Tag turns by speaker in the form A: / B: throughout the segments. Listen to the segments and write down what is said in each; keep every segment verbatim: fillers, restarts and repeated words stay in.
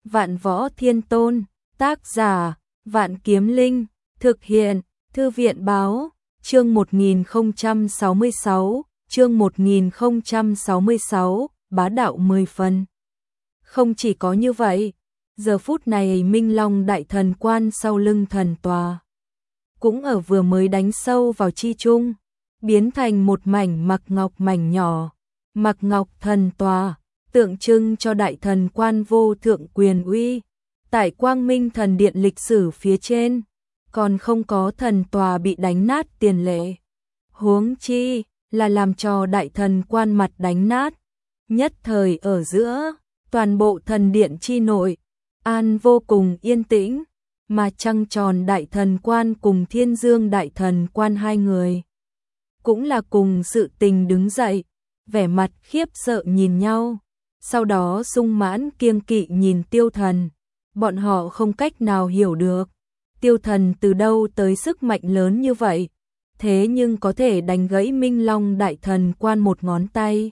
A: Vạn Võ Thiên Tôn, tác giả, Vạn Kiếm Linh, thực hiện, Thư viện báo, chương một nghìn không trăm sáu mươi sáu, chương một nghìn không trăm sáu mươi sáu, bá đạo mười phần. Không chỉ có như vậy, giờ phút này Minh Long Đại Thần Quan sau lưng thần tòa cũng ở vừa mới đánh sâu vào chi trung, biến thành một mảnh mặc ngọc mảnh nhỏ, mặc ngọc thần tòa, tượng trưng cho Đại Thần Quan vô thượng quyền uy. Tại Quang Minh Thần Điện lịch sử phía trên, còn không có thần tòa bị đánh nát tiền lệ. Huống chi là làm cho Đại Thần Quan mặt đánh nát. Nhất thời ở giữa, toàn bộ thần điện chi nội, an vô cùng yên tĩnh, mà trăng tròn Đại Thần Quan cùng Thiên Dương Đại Thần Quan hai người cũng là cùng sự tình đứng dậy, vẻ mặt khiếp sợ nhìn nhau, sau đó sung mãn kiêng kỵ nhìn Tiêu Thần. Bọn họ không cách nào hiểu được, Tiêu Thần từ đâu tới sức mạnh lớn như vậy, thế nhưng có thể đánh gãy Minh Long Đại Thần Quan một ngón tay.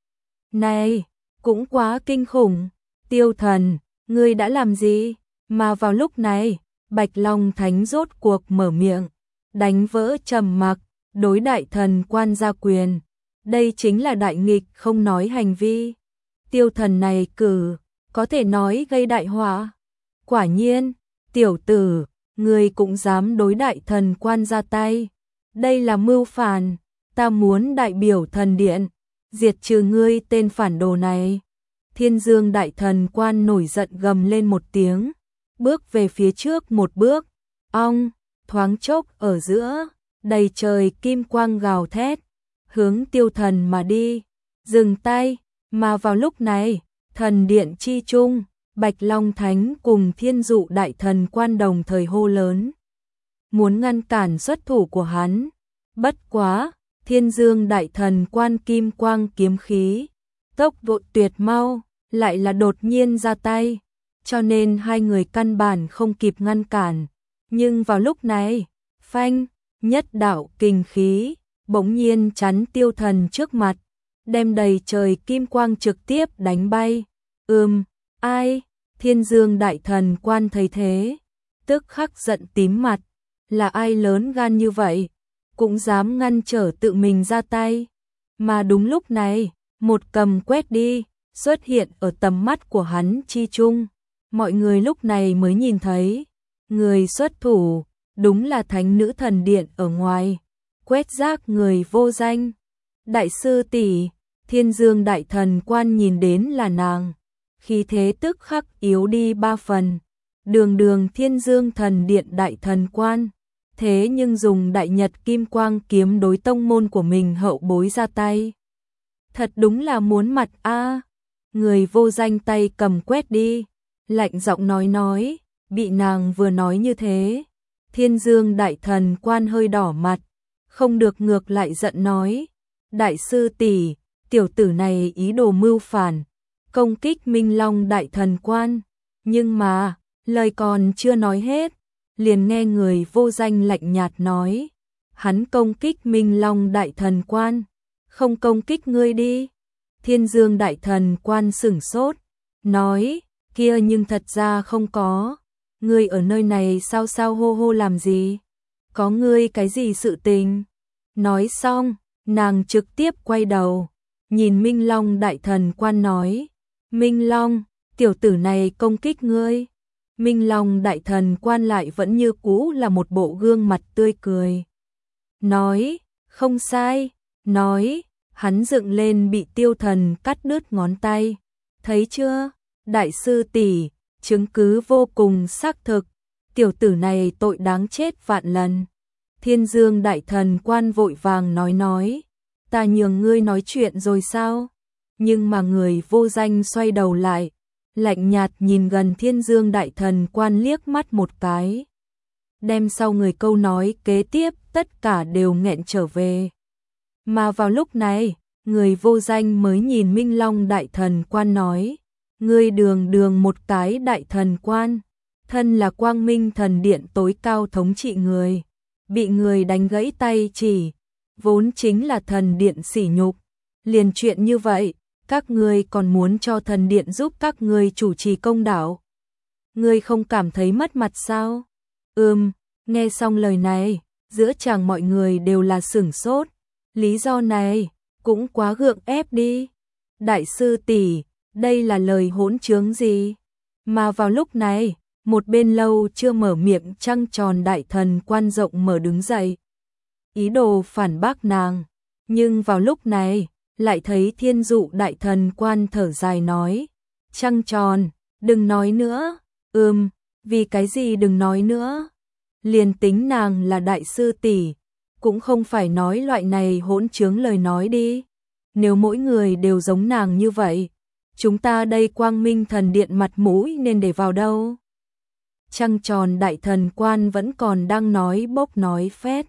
A: Này, cũng quá kinh khủng, Tiêu Thần, ngươi đã làm gì? Mà vào lúc này, Bạch Long Thánh rốt cuộc mở miệng, đánh vỡ trầm mặc, đối Đại Thần Quan ra quyền. Đây chính là đại nghịch không nói hành vi. Tiêu Thần này cử, có thể nói gây đại họa. Quả nhiên, tiểu tử, ngươi cũng dám đối Đại Thần Quan ra tay. Đây là mưu phản, ta muốn đại biểu thần điện, diệt trừ ngươi tên phản đồ này. Thiên Dương Đại Thần Quan nổi giận gầm lên một tiếng, bước về phía trước một bước, ong, thoáng chốc ở giữa, đầy trời kim quang gào thét, hướng Tiêu Thần mà đi, dừng tay, mà vào lúc này, thần điện chi trung, Bạch Long Thánh cùng Thiên Dụ Đại Thần Quan đồng thời hô lớn, muốn ngăn cản xuất thủ của hắn. Bất quá, Thiên Dương Đại Thần Quan kim quang kiếm khí, tốc độ tuyệt mau, lại là đột nhiên ra tay, cho nên hai người căn bản không kịp ngăn cản. Nhưng vào lúc này, phanh, nhất đạo kình khí, bỗng nhiên chắn Tiêu Thần trước mặt, đem đầy trời kim quang trực tiếp đánh bay. Ừm, ai? Thiên Dương Đại Thần Quan thấy thế, tức khắc giận tím mặt, là ai lớn gan như vậy, cũng dám ngăn trở tự mình ra tay. Mà đúng lúc này, một cầm quét đi, xuất hiện ở tầm mắt của hắn chi trung. Mọi người lúc này mới nhìn thấy, người xuất thủ, đúng là Thánh Nữ Thần Điện ở ngoài, quét rác người vô danh. Đại sư tỷ, Thiên Dương Đại Thần Quan nhìn đến là nàng, khí thế tức khắc yếu đi ba phần. Đường đường Thiên Dương Thần Điện Đại Thần Quan, thế nhưng dùng Đại Nhật Kim Quang kiếm đối tông môn của mình hậu bối ra tay. Thật đúng là muốn mặt a. Người vô danh tay cầm quét đi, lạnh giọng nói nói, bị nàng vừa nói như thế, Thiên Dương Đại Thần Quan hơi đỏ mặt, không được ngược lại giận nói, đại sư tỷ, tiểu tử này ý đồ mưu phản, công kích Minh Long Đại Thần Quan. Nhưng mà, lời còn chưa nói hết, liền nghe người vô danh lạnh nhạt nói, hắn công kích Minh Long Đại Thần Quan, không công kích ngươi đi. Thiên Dương Đại Thần Quan sửng sốt, nói, kia nhưng thật ra không có, ngươi ở nơi này sao sao hô hô làm gì, có ngươi cái gì sự tình. Nói xong, nàng trực tiếp quay đầu, nhìn Minh Long Đại Thần Quan nói, Minh Long, tiểu tử này công kích ngươi. Minh Long Đại Thần Quan lại vẫn như cũ là một bộ gương mặt tươi cười, nói, không sai, nói, hắn dựng lên bị Tiêu Thần cắt đứt ngón tay, thấy chưa, đại sư tỷ, chứng cứ vô cùng xác thực, tiểu tử này tội đáng chết vạn lần. Thiên Dương Đại Thần Quan vội vàng nói nói, ta nhường ngươi nói chuyện rồi sao? Nhưng mà người vô danh xoay đầu lại, lạnh nhạt nhìn gần Thiên Dương Đại Thần Quan liếc mắt một cái, đem sau người câu nói kế tiếp tất cả đều nghẹn trở về. Mà vào lúc này, người vô danh mới nhìn Minh Long Đại Thần Quan nói, ngươi đường đường một cái Đại Thần Quan, thân là Quang Minh Thần Điện tối cao thống trị người, bị người đánh gãy tay chỉ, vốn chính là thần điện sỉ nhục. Liền chuyện như vậy, các ngươi còn muốn cho thần điện giúp các ngươi chủ trì công đạo, ngươi không cảm thấy mất mặt sao? Ừm, nghe xong lời này, giữa chàng mọi người đều là sửng sốt, lý do này cũng quá gượng ép đi. Đại sư tỷ, đây là lời hỗn trướng gì? Mà vào lúc này, một bên lâu chưa mở miệng trăng tròn đại thần quan rộng mở đứng dậy, ý đồ phản bác nàng, nhưng vào lúc này, lại thấy thiên dụ đại thần quan thở dài nói, trăng tròn, đừng nói nữa. Ừm, vì cái gì đừng nói nữa? Liền tính nàng là đại sư tỷ, cũng không phải nói loại này hỗn trướng lời nói đi. Nếu mỗi người đều giống nàng như vậy, chúng ta đây Quang Minh thần điện mặt mũi nên để vào đâu? Trăng tròn đại thần quan vẫn còn đang nói bốc nói phét.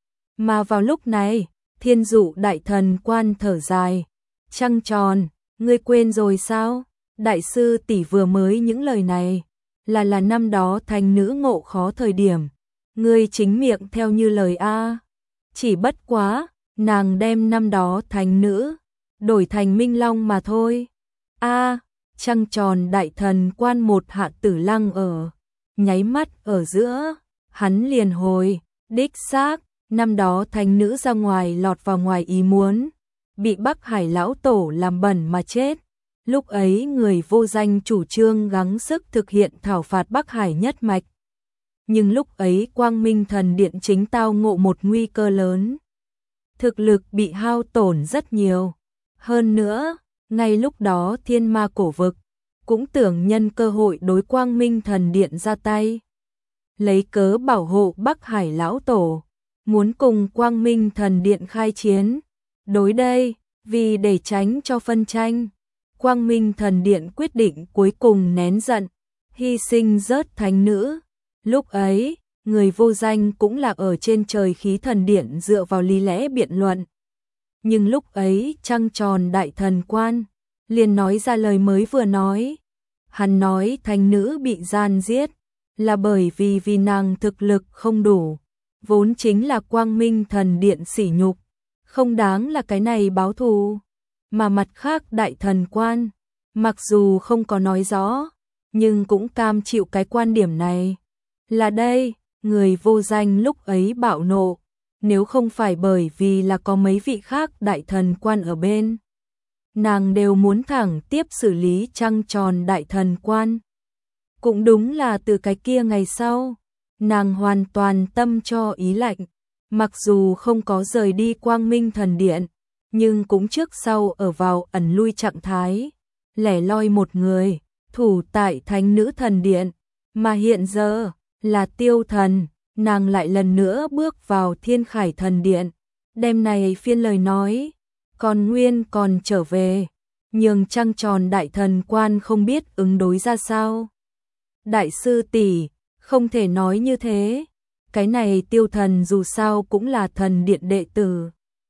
A: Mà vào lúc này, thiên dụ đại thần quan thở dài. Trăng tròn, ngươi quên rồi sao? Đại sư tỷ vừa mới những lời này, là là năm đó thành nữ ngộ khó thời điểm. Ngươi chính miệng theo như lời A. Chỉ bất quá, nàng đem năm đó thành nữ, đổi thành Minh Long mà thôi. A, trăng tròn đại thần quan một hạ tử lăng ở, nháy mắt ở giữa, hắn liền hồi, đích xác, năm đó thành nữ ra ngoài lọt vào ngoài ý muốn, bị Bắc Hải lão tổ làm bẩn mà chết. Lúc ấy người vô danh chủ trương gắng sức thực hiện thảo phạt Bắc Hải nhất mạch. Nhưng lúc ấy Quang Minh thần điện chính tao ngộ một nguy cơ lớn. Thực lực bị hao tổn rất nhiều. Hơn nữa, ngay lúc đó thiên ma cổ vực cũng tưởng nhân cơ hội đối Quang Minh thần điện ra tay. Lấy cớ bảo hộ Bắc Hải lão tổ, muốn cùng Quang Minh thần điện khai chiến. Đối đây, vì để tránh cho phân tranh, Quang Minh thần điện quyết định cuối cùng nén giận, hy sinh rớt thánh nữ. Lúc ấy, người vô danh cũng là ở trên trời khí thần điện dựa vào lý lẽ biện luận. Nhưng lúc ấy trăng tròn đại thần quan, liền nói ra lời mới vừa nói. Hắn nói thánh nữ bị gian giết, là bởi vì vì nàng thực lực không đủ, vốn chính là Quang Minh thần điện sỉ nhục, không đáng là cái này báo thù. Mà mặt khác đại thần quan, mặc dù không có nói rõ, nhưng cũng cam chịu cái quan điểm này. Là đây, người vô danh lúc ấy bạo nộ, nếu không phải bởi vì là có mấy vị khác đại thần quan ở bên, nàng đều muốn thẳng tiếp xử lý trăng tròn đại thần quan. Cũng đúng là từ cái kia ngày sau, nàng hoàn toàn tâm cho ý lạnh, mặc dù không có rời đi Quang Minh thần điện, nhưng cũng trước sau ở vào ẩn lui trạng thái, lẻ loi một người, thủ tại thánh nữ thần điện, mà hiện giờ là tiêu thần, nàng lại lần nữa bước vào thiên khải thần điện, đêm này phiên lời nói, còn nguyên còn trở về, nhường trăng tròn đại thần quan không biết ứng đối ra sao. Đại sư tỷ, không thể nói như thế, cái này tiêu thần dù sao cũng là thần điện đệ tử.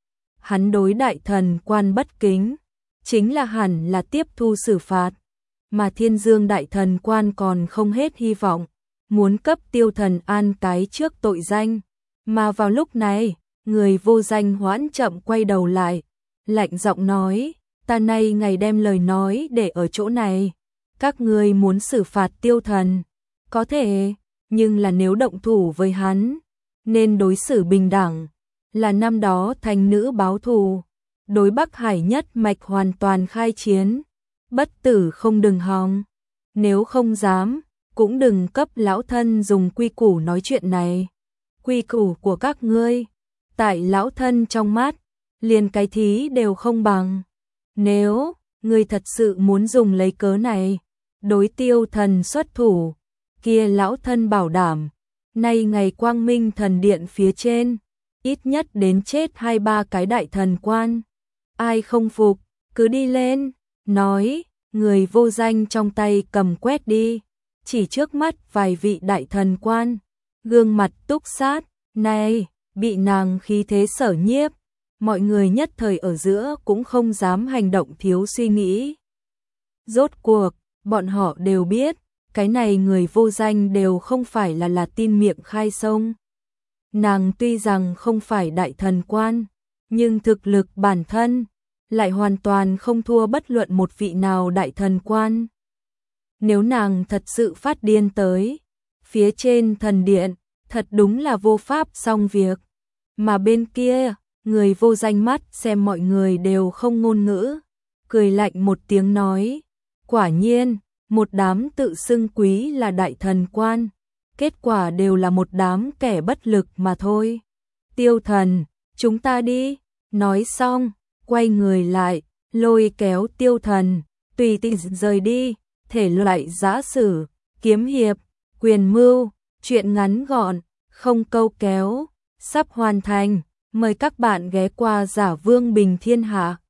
A: Hắn đối đại thần quan bất kính, chính là hẳn là tiếp thu xử phạt, mà thiên dương đại thần quan còn không hết hy vọng, muốn cấp tiêu thần an cái trước tội danh. Mà vào lúc này, người vô danh hoãn chậm quay đầu lại, lạnh giọng nói, ta nay ngày đem lời nói để ở chỗ này, các ngươi muốn xử phạt tiêu thần, có thể, nhưng là nếu động thủ với hắn, nên đối xử bình đẳng, là năm đó thành nữ báo thù, đối Bắc Hải nhất mạch hoàn toàn khai chiến, bất tử không đừng hòng, nếu không dám, cũng đừng cấp lão thân dùng quy củ nói chuyện này. Quy củ của các ngươi, tại lão thân trong mắt, liền cái thí đều không bằng. Nếu ngươi thật sự muốn dùng lấy cớ này, đối tiêu thần xuất thủ, kia lão thân bảo đảm, nay ngày Quang Minh thần điện phía trên, ít nhất đến chết hai ba cái đại thần quan. Ai không phục, cứ đi lên, nói, người vô danh trong tay cầm quét đi, chỉ trước mắt vài vị đại thần quan, gương mặt túc sát, này, bị nàng khí thế sở nhiếp, mọi người nhất thời ở giữa cũng không dám hành động thiếu suy nghĩ. Rốt cuộc, bọn họ đều biết, cái này người vô danh đều không phải là là tin miệng khai sông. Nàng tuy rằng không phải đại thần quan, nhưng thực lực bản thân lại hoàn toàn không thua bất luận một vị nào đại thần quan. nếu nàng thật sự phát điên tới, phía trên thần điện, thật đúng là vô pháp xong việc. Mà bên kia, người vô danh mắt xem mọi người đều không ngôn ngữ, cười lạnh một tiếng nói, quả nhiên, một đám tự xưng quý là đại thần quan, kết quả đều là một đám kẻ bất lực mà thôi. Tiêu Thần, chúng ta đi, nói xong, quay người lại, lôi kéo Tiêu Thần, tùy tiện rời đi, thể loại giã sử, kiếm hiệp, quyền mưu, chuyện ngắn gọn, không câu kéo, sắp hoàn thành, mời các bạn ghé qua Giả Vương Bình Thiên Hạ.